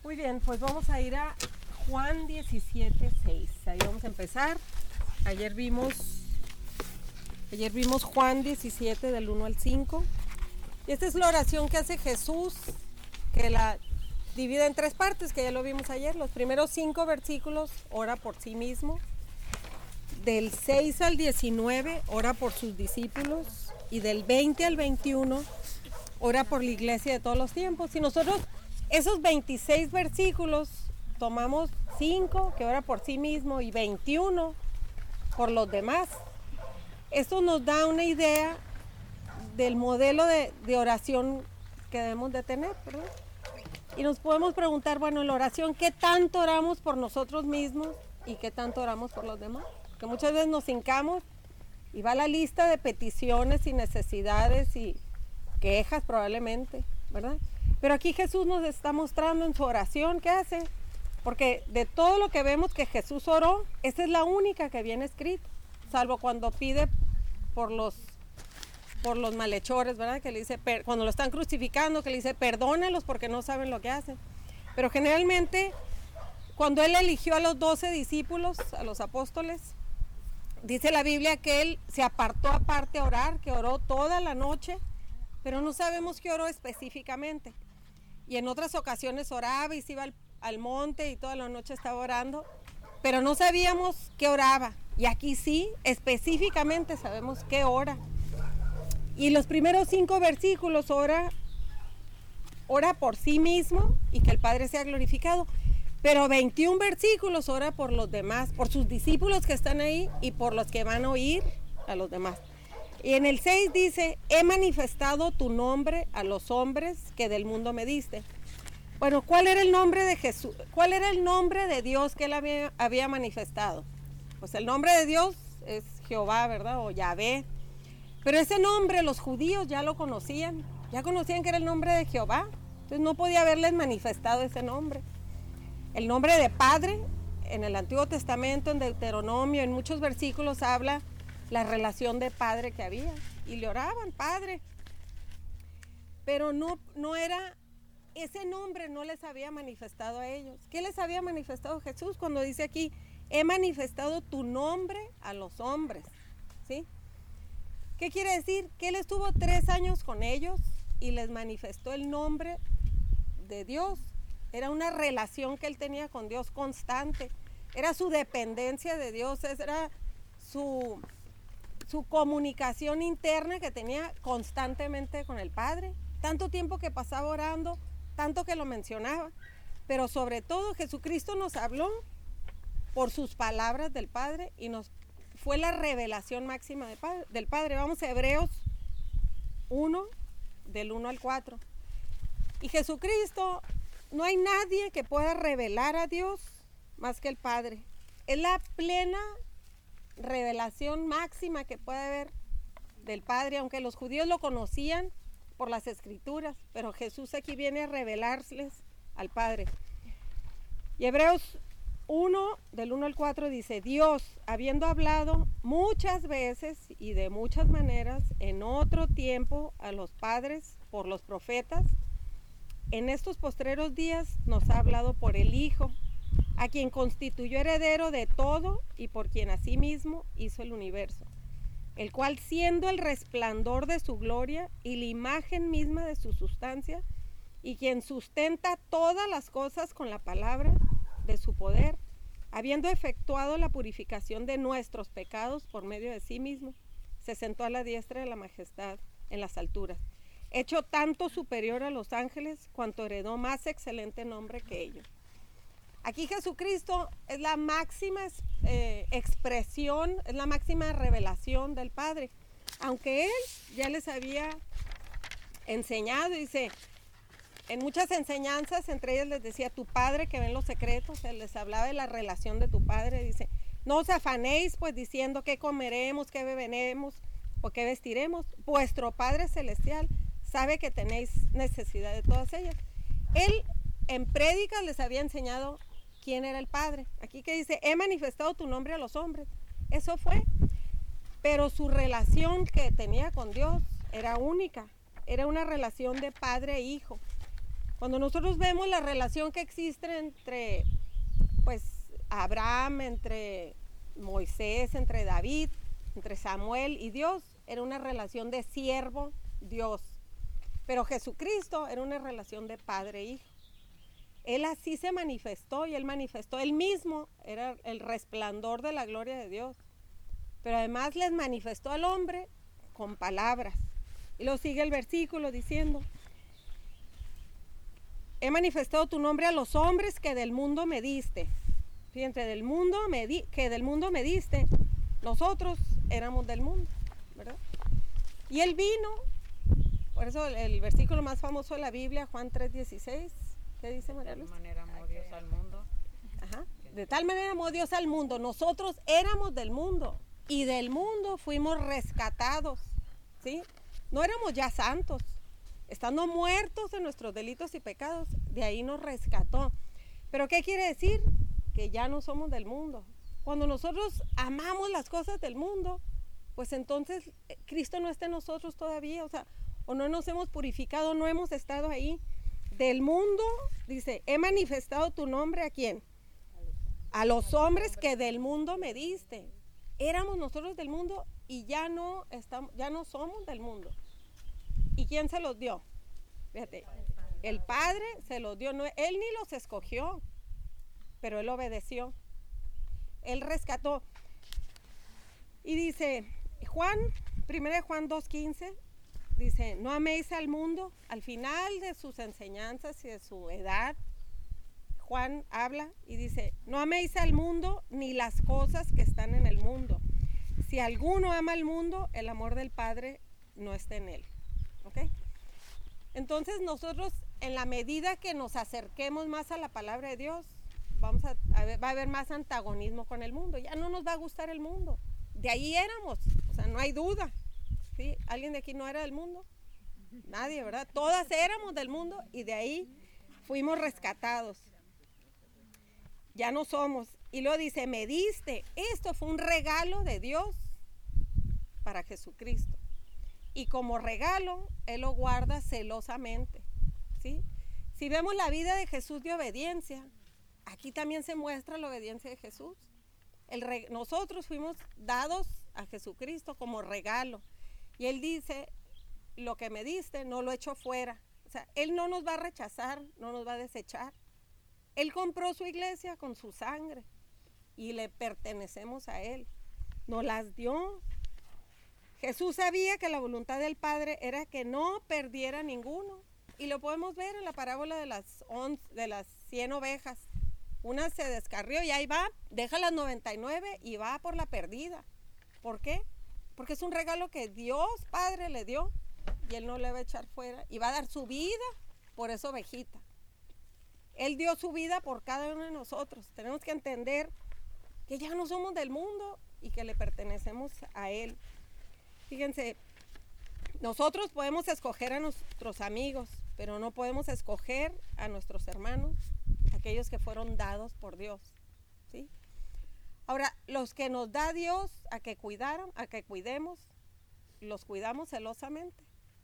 Muy bien, pues vamos a ir a Juan 17:6. Ahí vamos a empezar. Ayer vimos Juan 17 del 1 al 5. Y esta es la oración que hace Jesús, que la divide en tres partes, que ya lo vimos ayer. Los primeros 5 versículos ora por sí mismo. Del 6 al 19 ora por sus discípulos. Y del 20 al 21 ora por la iglesia de todos los tiempos. Y nosotros esos 26 versículos tomamos 5 que ora por sí mismo y 21 por los demás. Esto nos da una idea del modelo de oración que debemos de tener, ¿verdad? Y nos podemos preguntar, bueno, en la oración, ¿qué tanto oramos por nosotros mismos y qué tanto oramos por los demás? Porque muchas veces nos hincamos y va la lista de peticiones y necesidades y quejas probablemente, ¿verdad? Pero aquí Jesús nos está mostrando en su oración qué hace, porque de todo lo que vemos que Jesús oró, esta es la única que viene escrita, salvo cuando pide por los malhechores, ¿verdad? Que le dice, cuando lo están crucificando, que le dice, perdónalos porque no saben lo que hacen. Pero generalmente, cuando él eligió a los 12 discípulos, a los apóstoles, dice la Biblia que él se apartó aparte a orar, que oró toda la noche, pero no sabemos qué oró específicamente. Y en otras ocasiones oraba y se iba al monte y toda la noche estaba orando, pero no sabíamos qué oraba. Y aquí sí, específicamente sabemos qué ora. Y los primeros 5 versículos ora por sí mismo y que el Padre sea glorificado. Pero 21 versículos ora por los demás, por sus discípulos que están ahí y por los que van a oír a los demás. Y en el 6 dice, he manifestado tu nombre a los hombres que del mundo me diste. Bueno, ¿cuál era el nombre de Jesús? ¿Cuál era el nombre de Dios que él había manifestado? Pues el nombre de Dios es Jehová, ¿verdad? O Yahvé. Pero ese nombre los judíos ya lo conocían. Ya conocían que era el nombre de Jehová. Entonces no podía haberles manifestado ese nombre. El nombre de Padre, en el Antiguo Testamento, en Deuteronomio, en muchos versículos habla la relación de padre que había, y le oraban, Padre. Pero no era, ese nombre no les había manifestado a ellos. ¿Qué les había manifestado Jesús cuando dice aquí, he manifestado tu nombre a los hombres? ¿Sí? ¿Qué quiere decir? Que él estuvo 3 años con ellos y les manifestó el nombre de Dios. Era una relación que él tenía con Dios constante. Era su dependencia de Dios, era su comunicación interna que tenía constantemente con el Padre. Tanto tiempo que pasaba orando, tanto que lo mencionaba. Pero sobre todo Jesucristo nos habló por sus palabras del Padre y fue la revelación máxima del Padre. Vamos a Hebreos 1, del 1 al 4. Y Jesucristo, no hay nadie que pueda revelar a Dios más que el Padre. Es la plena revelación máxima que puede haber del Padre, aunque los judíos lo conocían por las Escrituras, pero Jesús aquí viene a revelarles al Padre. Y Hebreos 1, del 1 al 4 dice, Dios, habiendo hablado muchas veces y de muchas maneras en otro tiempo a los padres por los profetas, en estos postreros días nos ha hablado por el Hijo, a quien constituyó heredero de todo y por quien asimismo hizo el universo, el cual siendo el resplandor de su gloria y la imagen misma de su sustancia, y quien sustenta todas las cosas con la palabra de su poder, habiendo efectuado la purificación de nuestros pecados por medio de sí mismo, se sentó a la diestra de la majestad en las alturas, hecho tanto superior a los ángeles, cuanto heredó más excelente nombre que ellos. Aquí Jesucristo es la máxima expresión, es la máxima revelación del Padre. Aunque Él ya les había enseñado, dice, en muchas enseñanzas, entre ellas les decía, tu Padre que ve en los secretos, Él les hablaba de la relación de tu Padre, dice, no os afanéis pues diciendo qué comeremos, qué beberemos o qué vestiremos, vuestro Padre Celestial sabe que tenéis necesidad de todas ellas. Él en prédicas les había enseñado quién era el Padre. Aquí que dice, he manifestado tu nombre a los hombres. Eso fue. Pero su relación que tenía con Dios era única. Era una relación de padre e hijo. Cuando nosotros vemos la relación que existe entre, pues, Abraham, entre Moisés, entre David, entre Samuel y Dios, era una relación de siervo-Dios. Pero Jesucristo era una relación de padre-hijo. Él así se manifestó, y él manifestó, él mismo era el resplandor de la gloria de Dios. Pero además les manifestó al hombre con palabras. Y lo sigue el versículo diciendo: he manifestado tu nombre a los hombres que del mundo me diste. Fíjense, que del mundo me diste. Nosotros éramos del mundo, ¿verdad? Y él vino, por eso el versículo más famoso de la Biblia, Juan 3:16, ¿qué dice María Luz? De tal manera amó Dios al mundo. Ajá. De tal manera amó Dios al mundo. Nosotros éramos del mundo y del mundo fuimos rescatados, ¿sí? No éramos ya santos, estando muertos en nuestros delitos y pecados, de ahí nos rescató. ¿Pero qué quiere decir? Que ya no somos del mundo. Cuando nosotros amamos las cosas del mundo, pues entonces Cristo no está en nosotros todavía, o no nos hemos purificado, no hemos estado ahí. Del mundo, dice, he manifestado tu nombre ¿a quién? A los hombres que del mundo me diste. Éramos nosotros del mundo y ya no somos del mundo. ¿Y quién se los dio? Fíjate, el Padre se los dio, no, él ni los escogió, pero él obedeció. Él rescató. Y dice, 1 Juan 2:15, dice, no améis al mundo. Al final de sus enseñanzas y de su edad, Juan habla y dice, no améis al mundo ni las cosas que están en el mundo. Si alguno ama al mundo, el amor del Padre no está en él. ¿Ok? Entonces nosotros, en la medida que nos acerquemos más a la palabra de Dios, va a haber más antagonismo con el mundo. Ya no nos va a gustar el mundo. De ahí éramos, no hay duda. ¿Sí? ¿Alguien de aquí no era del mundo? Nadie, ¿verdad? Todas éramos del mundo y de ahí fuimos rescatados. Ya no somos. Y luego dice, me diste. Esto fue un regalo de Dios para Jesucristo. Y como regalo, Él lo guarda celosamente. ¿Sí? Si vemos la vida de Jesús de obediencia, aquí también se muestra la obediencia de Jesús. Nosotros fuimos dados a Jesucristo como regalo. Y Él dice, lo que me diste no lo echo fuera. Él no nos va a rechazar, no nos va a desechar. Él compró su iglesia con su sangre y le pertenecemos a Él. Nos las dio. Jesús sabía que la voluntad del Padre era que no perdiera ninguno. Y lo podemos ver en la parábola de las 100 ovejas. Una se descarrió y ahí va, deja las 99 y va por la perdida. ¿Por qué? Porque es un regalo que Dios Padre le dio y Él no le va a echar fuera. Y va a dar su vida por esa ovejita. Él dio su vida por cada uno de nosotros. Tenemos que entender que ya no somos del mundo y que le pertenecemos a Él. Fíjense, nosotros podemos escoger a nuestros amigos, pero no podemos escoger a nuestros hermanos, aquellos que fueron dados por Dios, ¿sí? Ahora, los que nos da Dios a que cuidemos, los cuidamos celosamente.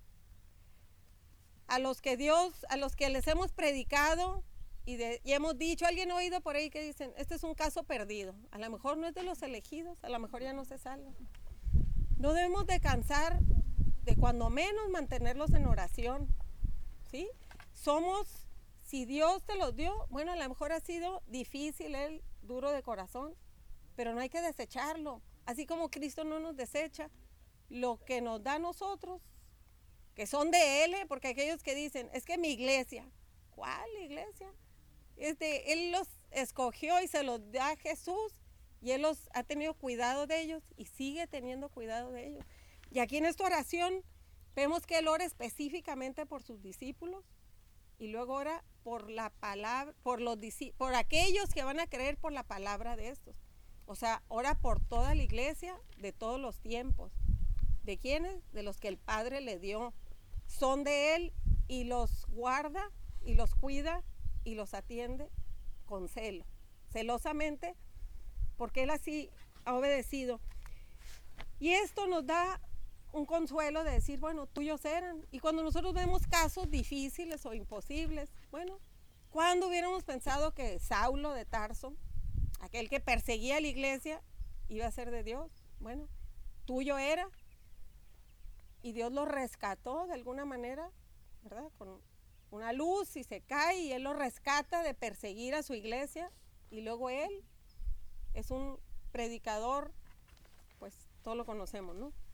A los que les hemos predicado y hemos dicho, alguien ha oído por ahí que dicen, este es un caso perdido, a lo mejor no es de los elegidos, a lo mejor ya no se salva. No debemos de cansar de cuando menos mantenerlos en oración, ¿sí? Si Dios te los dio, bueno, a lo mejor ha sido difícil, Él duro de corazón, pero no hay que desecharlo. Así como Cristo no nos desecha, lo que nos da a nosotros, que son de Él, porque aquellos que dicen, es que mi iglesia, ¿cuál iglesia? Él los escogió y se los da a Jesús y Él los ha tenido cuidado de ellos y sigue teniendo cuidado de ellos. Y aquí en esta oración vemos que Él ora específicamente por sus discípulos y luego ora por la palabra, por aquellos que van a creer por la palabra de estos. Ora por toda la iglesia de todos los tiempos. ¿De quiénes? De los que el Padre le dio. Son de Él y los guarda y los cuida y los atiende con celo, celosamente, porque Él así ha obedecido. Y esto nos da un consuelo de decir, bueno, tuyos eran. Y cuando nosotros vemos casos difíciles o imposibles, bueno, ¿cuándo hubiéramos pensado que Saulo de Tarso, aquel que perseguía a la iglesia, iba a ser de Dios? Bueno, tuyo era. Y Dios lo rescató de alguna manera, ¿verdad? Con una luz y se cae y Él lo rescata de perseguir a su iglesia. Y luego Él es un predicador, pues todos lo conocemos, ¿no?